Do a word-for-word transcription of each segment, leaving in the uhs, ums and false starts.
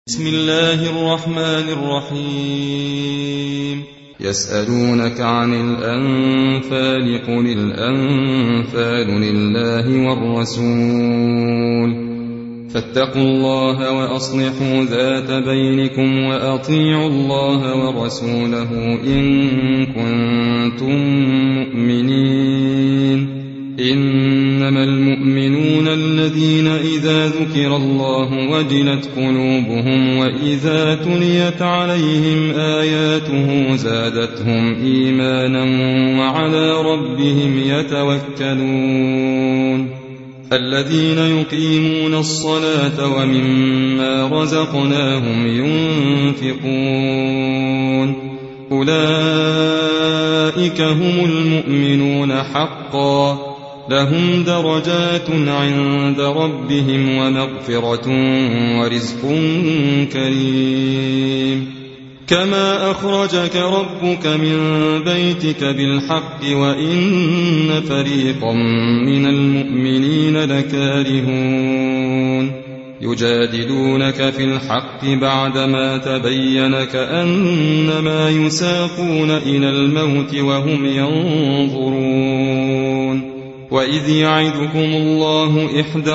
بسم الله الرحمن الرحيم. يسألونك عن الأنفال قل الأنفال لله والرسول فاتقوا الله وأصلحوا ذات بينكم وأطيعوا الله ورسوله إن كنتم مؤمنين. إنما المؤمنون الذين إذا ذكر الله وجلت قلوبهم وإذا تليت عليهم آياته زادتهم إيمانا وعلى ربهم يتوكلون. الذين يقيمون الصلاة ومما رزقناهم ينفقون أولئك هم المؤمنون حقا لهم درجات عند ربهم ومغفرة ورزق كريم. كما أخرجك ربك من بيتك بالحق وإن فريقا من المؤمنين لكارهون يجادلونك في الحق بعدما تبين كأنما يساقون إلى الموت وهم ينظرون. وإذ يعدكم الله إحدى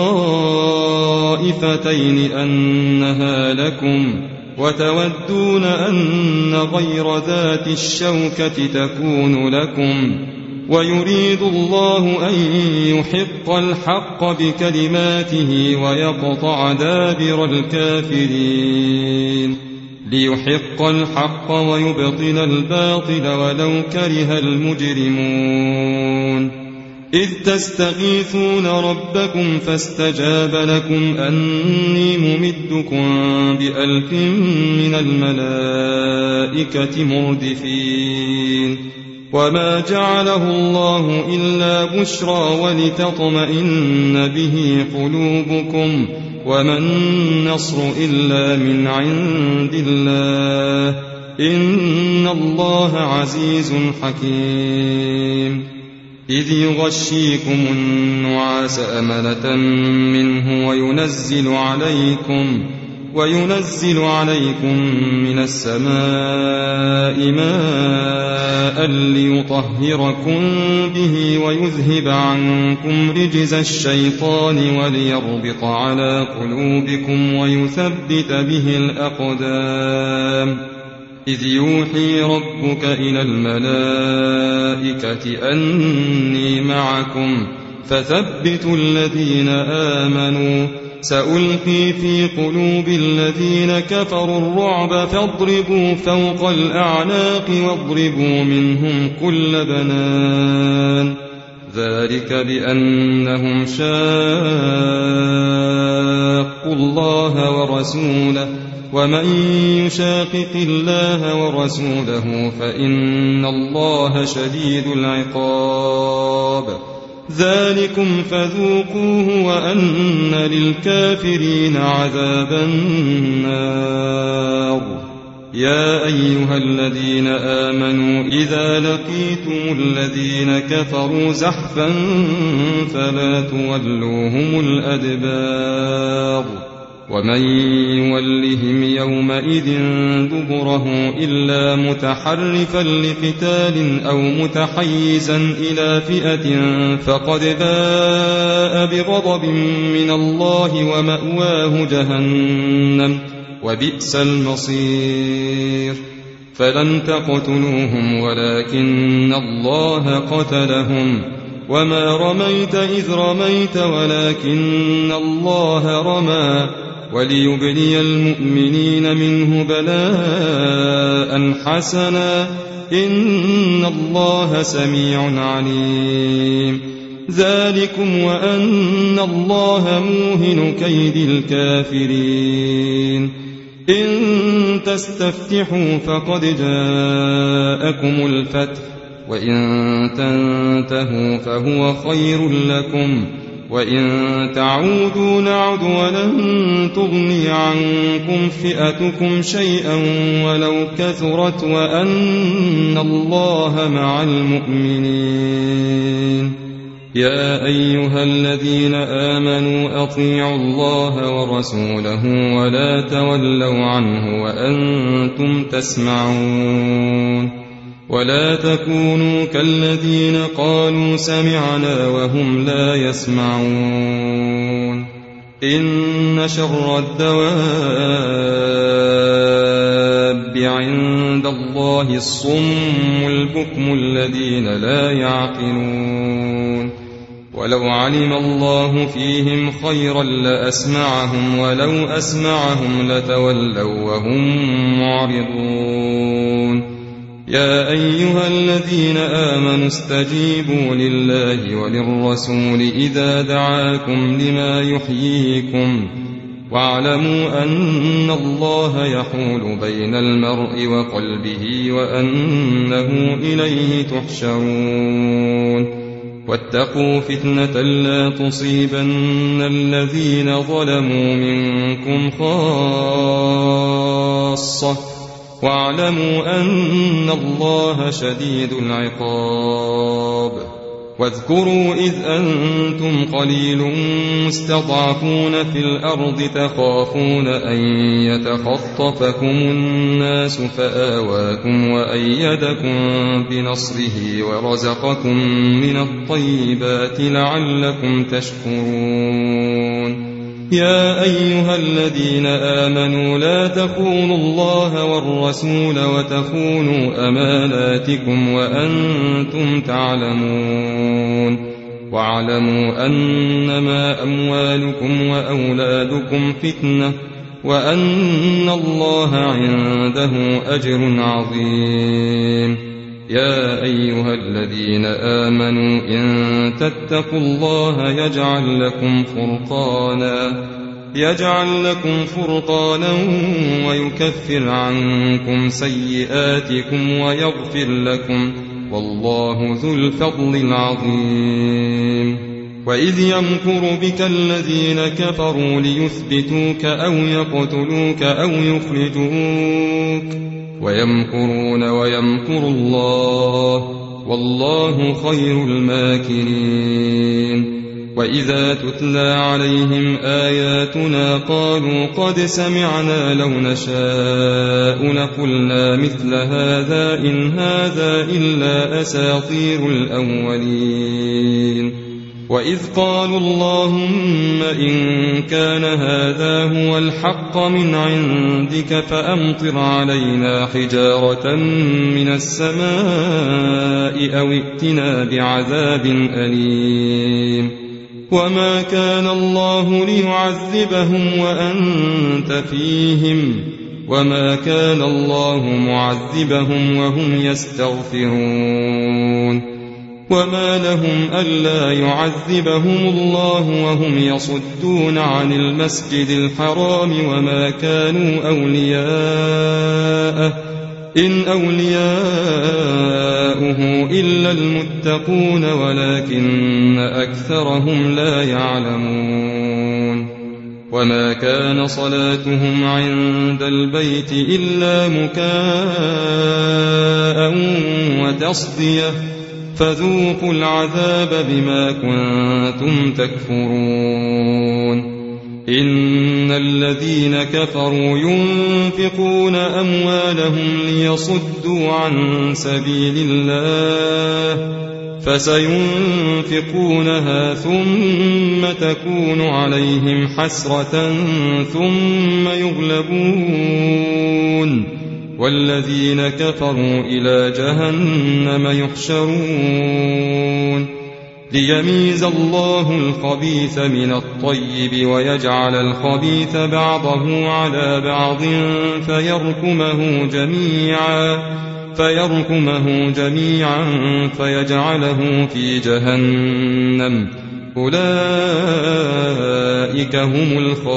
الطائفتين أنها لكم وتودون أن غير ذات الشوكة تكون لكم ويريد الله أن يحق الحق بكلماته ويقطع دابر الكافرين ليحق الحق ويبطل الباطل ولو كره المجرمون. إذ تستغيثون ربكم فاستجاب لكم أني ممدكم بألف من الملائكة مردفين. وما جعله الله إلا بشرى ولتطمئن به قلوبكم وما النصر إلا من عند الله إن الله عزيز حكيم. إذ يغشيكم النعاس أمنة منه وينزل عليكم وينزل عليكم من السماء ماء ليطهركم به ويذهب عنكم رجز الشيطان وليربط على قلوبكم ويثبت به الأقدام. إذ يوحي ربك إلى الملائكة أني معكم فثبتوا الذين آمنوا سألقي في قلوب الذين كفروا الرعب فاضربوا فوق الأعناق واضربوا منهم كل بنان ذلك بأنهم شاقوا الله ورسوله ومن يشاقق الله ورسوله فإن الله شديد العقاب. ذلكم فذوقوه وأن للكافرين عذاب النار. يا أيها الذين آمنوا إذا لقيتم الذين كفروا زحفا فلا تولوهم الأدبار ومن يولهم يومئذ دبره إلا متحرفا لقتال أو متحيزا إلى فئة فقد باء بغضب من الله ومأواه جهنم وبئس المصير. فلم تقتلوهم ولكن الله قتلهم وما رميت إذ رميت ولكن الله رمى وليبلي المؤمنين منه بلاء حسنا إن الله سميع عليم. ذلكم وأن الله موهن كيد الكافرين. إن تستفتحوا فقد جاءكم الفتح وإن تنتهوا فهو خير لكم وإن تعودوا نعد ولن تغني عنكم فئتكم شيئا ولو كثرت وأن الله مع المؤمنين. يا أيها الذين آمنوا أطيعوا الله ورسوله ولا تولوا عنه وأنتم تسمعون ولا تكونوا كالذين قالوا سمعنا وهم لا يسمعون إن شر الدواب عند الله الصم البكم الذين لا يعقلون ولو علم الله فيهم خيرا لأسمعهم ولو أسمعهم لتولوا وهم معرضون يا أيها الذين آمنوا استجيبوا لله وللرسول إذا دعاكم لما يحييكم واعلموا أن الله يحول بين المرء وقلبه وأنه إليه تحشرون واتقوا فتنة لا تصيبن الذين ظلموا منكم خاصة واعلموا أن الله شديد العقاب واذكروا إذ أنتم قليل مستضعفون في الأرض تخافون أن يتخطفكم الناس فآواكم وأيدكم بنصره ورزقكم من الطيبات لعلكم تشكرون يا أيها الذين آمنوا لا تخونوا الله والرسول وتخونوا أماناتكم وأنتم تعلمون واعلموا أنما أموالكم وأولادكم فتنة وأن الله عنده أجر عظيم يا أيها الذين آمنوا إن تتقوا الله يجعل لكم فرقانا يجعل لكم فرقانا ويكفر عنكم سيئاتكم ويغفر لكم والله ذو الفضل العظيم وإذ يمكر بك الذين كفروا ليثبتوك أو يقتلوك أو يخرجوك ويمكرون ويمكر الله والله خير الماكرين وإذا تتلى عليهم آياتنا قالوا قد سمعنا لو نشاء لقلنا مثل هذا إن هذا إلا أساطير الأولين وإذ قالوا اللهم إن كان هذا هو الحق من عندك فأمطر علينا حجارة من السماء أو ائتنا بعذاب أليم وما كان الله ليعذبهم وأنت فيهم وما كان الله معذبهم وهم يستغفرون وما لهم ألا يعذبهم الله وهم يصدون عن المسجد الحرام وما كانوا أولياءه إن أولياؤه إلا المتقون ولكن أكثرهم لا يعلمون وما كان صلاتهم عند البيت إلا مكاء وتصدية فذوقوا العذاب بما كنتم تكفرون إن الذين كفروا ينفقون أموالهم ليصدوا عن سبيل الله فسينفقونها ثم تكون عليهم حسرة ثم يغلبون والذين كفروا إلى جهنم يحشرون ليميز الله الخبيث من الطيب ويجعل الخبيث بعضه على بعض فيركمه جميعا فيركمه جميعا فيجعله في جهنم أولئك هم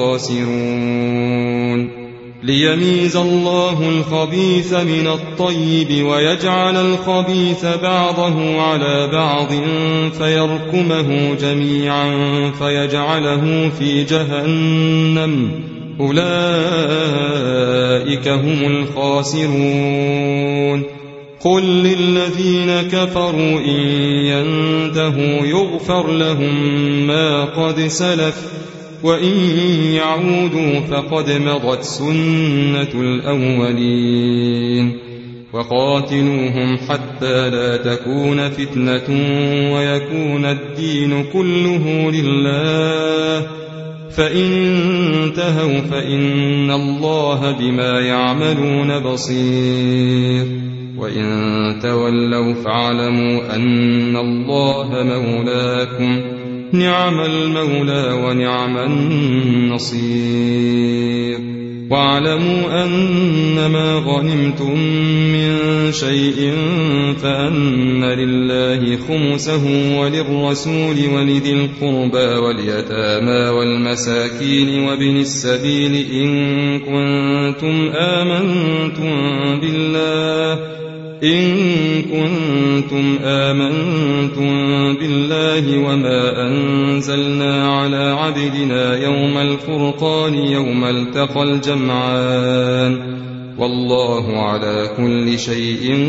الخاسرون ليميز الله الخبيث من الطيب ويجعل الخبيث بعضه على بعض فيركمه جميعا فيجعله في جهنم أولئك هم الخاسرون قل للذين كفروا إن ينتهوا يغفر لهم ما قد سلف وإن يعودوا فقد مضت سنة الأولين وقاتلوهم حتى لا تكون فتنة ويكون الدين كله لله فإن انتهوا فإن الله بما يعملون بصير وإن تولوا فاعلموا أن الله مولاكم نعم المولى ونعم النصير واعلموا أنما غنمتم من شيء فأن لله خمسه وللرسول ولذي القربى واليتامى والمساكين وابن السبيل إن كنتم آمنتم بالله إن كنتم آمنتم بالله وما أنزلنا على عبدنا يوم الفرقان يوم التقى الجمعان والله على كل شيء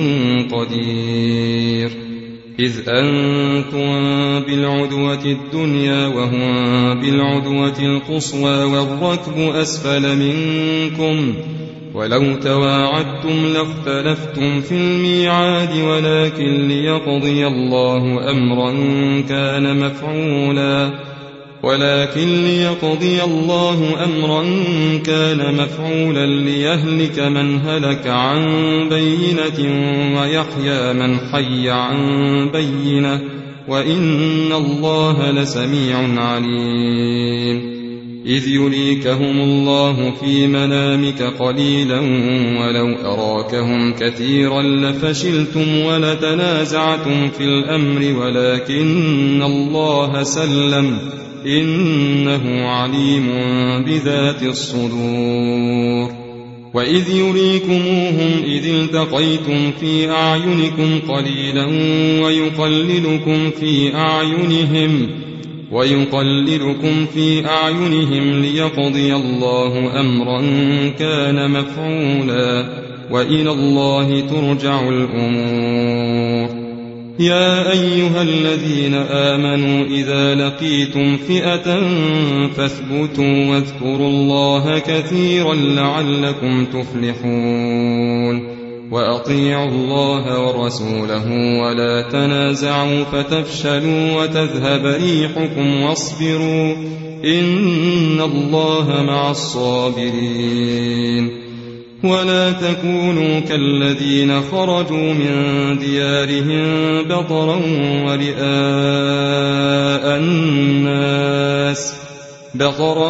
قدير إذ أنتم بالعدوة الدنيا وهم بالعدوة القصوى والركب أسفل منكم ولو تواعدتم لاختلفتم في الميعاد ولكن ليقضي الله أمرا كان مفعولا ولكن ليقضي الله أمرا كان مفعولا ليهلك من هلك عن بينة ويحيى من حي عن بينة وإن الله لسميع عليم إذ يريكهم الله في منامك قليلا ولو أراكهم كثيرا لفشلتم ولتنازعتم في الأمر ولكن الله سلم إنه عليم بذات الصدور وإذ يريكموهم إذ التقيتم في أعينكم قليلا ويقللكم في أعينهم ويقللكم في أعينهم ليقضي الله أمرا كان مفعولا وإلى الله ترجع الأمور يا أيها الذين آمنوا إذا لقيتم فئة فاثبتوا واذكروا الله كثيرا لعلكم تفلحون وأطيعوا الله ورسوله ولا تنازعوا فتفشلوا وتذهب ريحكم واصبروا إن الله مع الصابرين ولا تكونوا كالذين خرجوا من ديارهم بطرا ورئاء الناس بطرا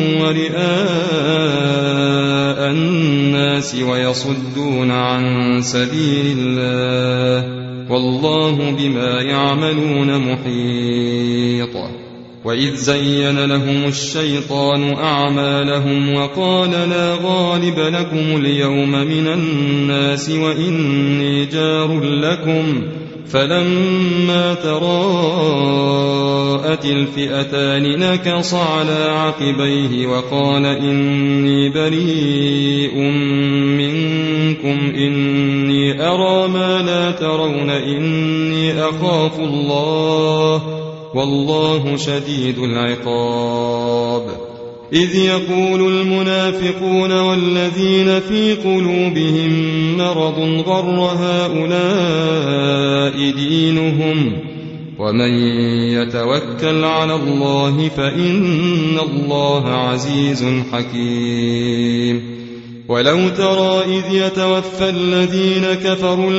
ورئاء الناس ويصدون عن سبيل الله والله بما يعملون محيط وإذ زين لهم الشيطان أعمالهم وقال لا غالب لكم اليوم من الناس وإني جار لكم فلما تراءت الفئتان نكص على عقبيه وقال إني بريء منكم إني أرى ما لا ترون إني أخاف الله والله شديد العقاب إذ يقول المنافقون والذين في قلوبهم مرض غر هؤلاء دينهم ومن يتوكل على الله فإن الله عزيز حكيم ولو ترى إذ يتوفى الذين كفروا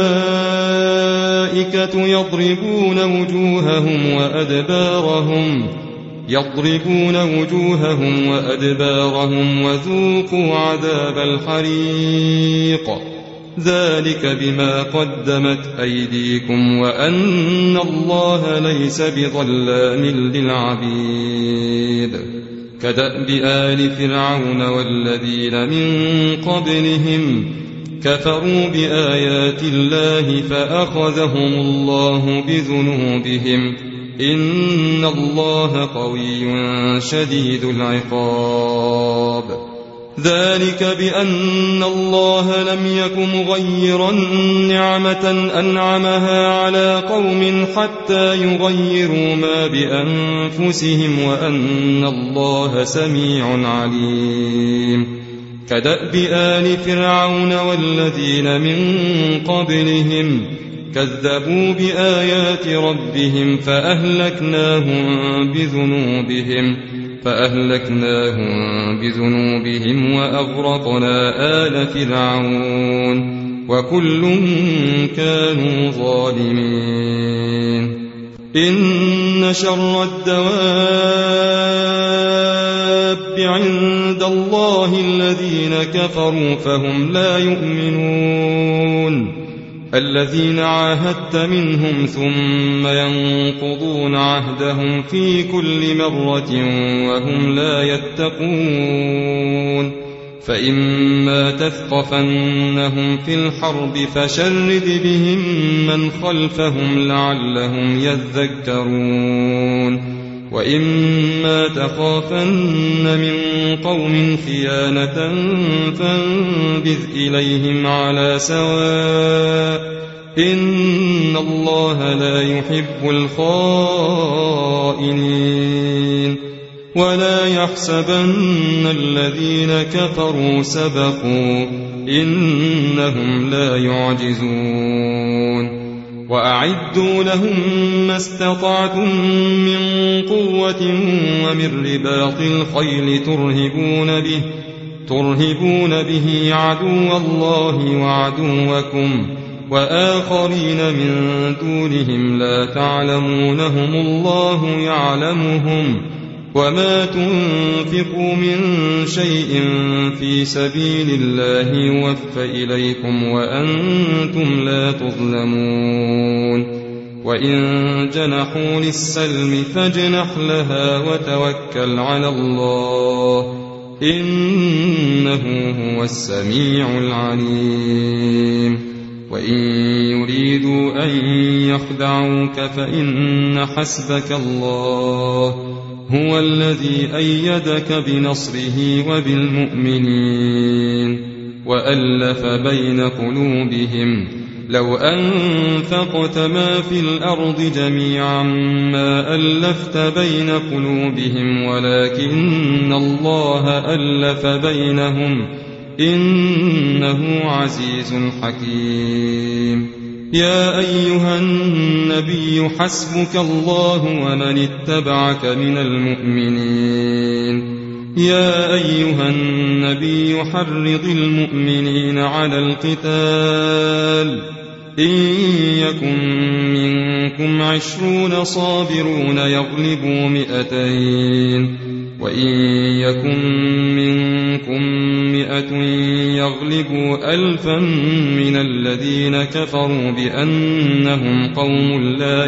الملائكة يضربون وجوههم وأدبارهم يضربون وجوههم وأدبارهم وذوقوا عذاب الحريق ذلك بما قدمت أيديكم وأن الله ليس بظلام للعبيد كدأب آل فرعون والذين من قبلهم كفروا بآيات الله فأخذهم الله بذنوبهم إن الله قوي شديد العقاب ذلك بأن الله لم يك مغيرا نعمة أنعمها على قوم حتى يغيروا ما بأنفسهم وأن الله سميع عليم. كدأب آل فرعون والذين من قبلهم كذبوا بآيات ربهم فأهلكناهم بذنوبهم فأهلكناهم بذنوبهم وأغرقنا آل فرعون وكل كانوا ظالمين. إن شر الدواب عند الله الذين كفروا فهم لا يؤمنون الذين عاهدت منهم ثم ينقضون عهدهم في كل مرة وهم لا يتقون. فإما تثقفنهم في الحرب فشرد بهم من خلفهم لعلهم يذكرون. وإما تخافن من قوم خيانة فانبذ إليهم على سواء إن الله لا يحب الخائنين. ولا يحسبن الذين كفروا سبقوا إنهم لا يعجزون. وأعدوا لهم ما استطعتم من قوة ومن رباط الخيل ترهبون به ترهبون به عدو الله وعدوكم وآخرين من دونهم لا تعلمونهم الله يعلمهم. وما تنفقوا من شيء في سبيل الله يوفى إليكم وأنتم لا تظلمون. وإن جنحوا للسلم فاجنح لها وتوكل على الله إنه هو السميع العليم. وإن يريدوا أن يخدعوك فإن حسبك الله هو الذي أيدك بنصره وبالمؤمنين وألف بين قلوبهم لو أنفقت ما في الأرض جميعا ما ألفت بين قلوبهم ولكن الله ألف بينهم إنه عزيز حكيم. يا أيها النبي حسبك الله ومن اتبعك من المؤمنين. يا أيها النبي حرض المؤمنين على القتال إن يكن منكم عشرون صابرون يغلبوا مئتين وإن يكن منكم مئة يغلبوا ألفا من الذين كفروا بأنهم قوم لا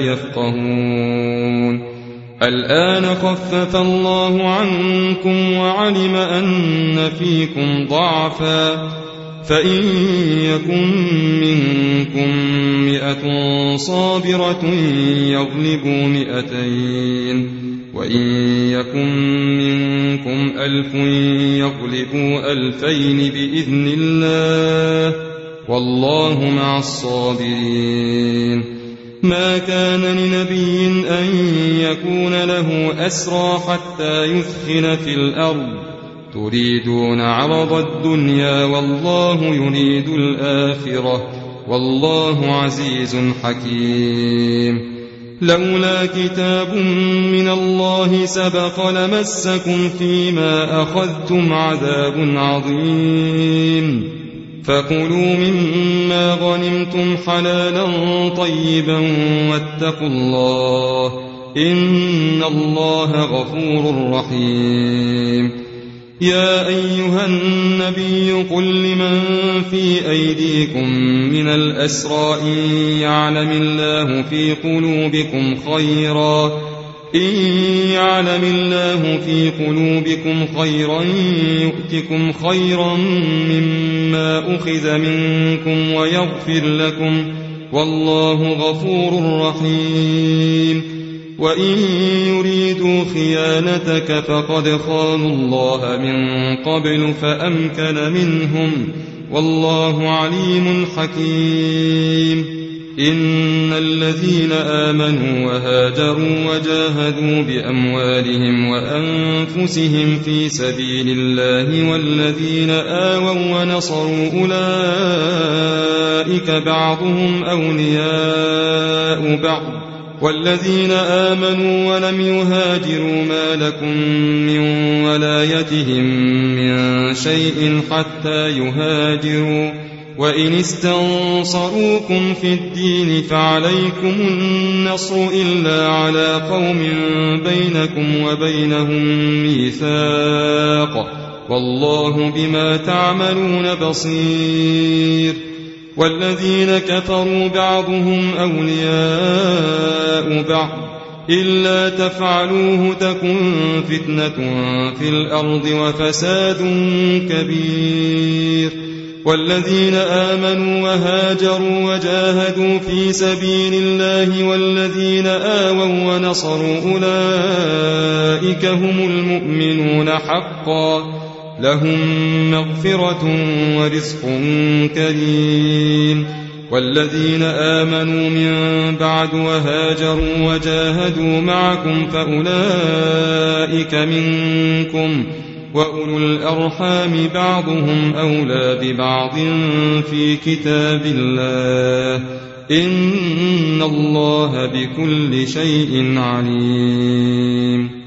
يفقهون. الآن خفف الله عنكم وعلم أن فيكم ضعفا فإن يكن منكم مئة صابرة يغلبوا مئتين وإن يكن منكم ألف يغلبوا ألفين بإذن الله والله مع الصابرين. ما كان لنبي أن يكون له أسرى حتى يثخن في الأرض تريدون عرض الدنيا والله يريد الآخرة والله عزيز حكيم. لولا كتاب من الله سبق لمسكم فيما أخذتم عذاب عظيم. فكلوا مما غنمتم حلالا طيبا واتقوا الله إن الله غفور رحيم. يا أيها النبي قل لمن في أيديكم من الأسرى إن يعلم الله في قلوبكم خيرا إن يعلم الله في قلوبكم خيرا يؤتكم خيرا مما أخذ منكم ويغفر لكم والله غفور رحيم. وإن يريدوا خيانتك فقد خانوا الله من قبل فأمكن منهم والله عليم حكيم إن الذين آمنوا وهاجروا وجاهدوا بأموالهم وأنفسهم في سبيل الله والذين آووا ونصروا أولئك بعضهم أولياء بعض والذين آمنوا ولم يهاجروا ما لكم من ولايتهم من شيء حتى يهاجروا وإن استنصروكم في الدين فعليكم النصر إلا على قوم بينكم وبينهم ميثاق والله بما تعملون بصير والذين كفروا بعضهم أولياء بعض إلا تفعلوه تكن فتنة في الأرض وفساد كبير والذين آمنوا وهاجروا وجاهدوا في سبيل الله والذين آووا ونصروا أولئك هم المؤمنون حقا لهم مغفرة ورزق كريم والذين آمنوا من بعد وهاجروا وجاهدوا معكم فأولئك منكم وأولو الأرحام بعضهم أولى ببعض في كتاب الله إن الله بكل شيء عليم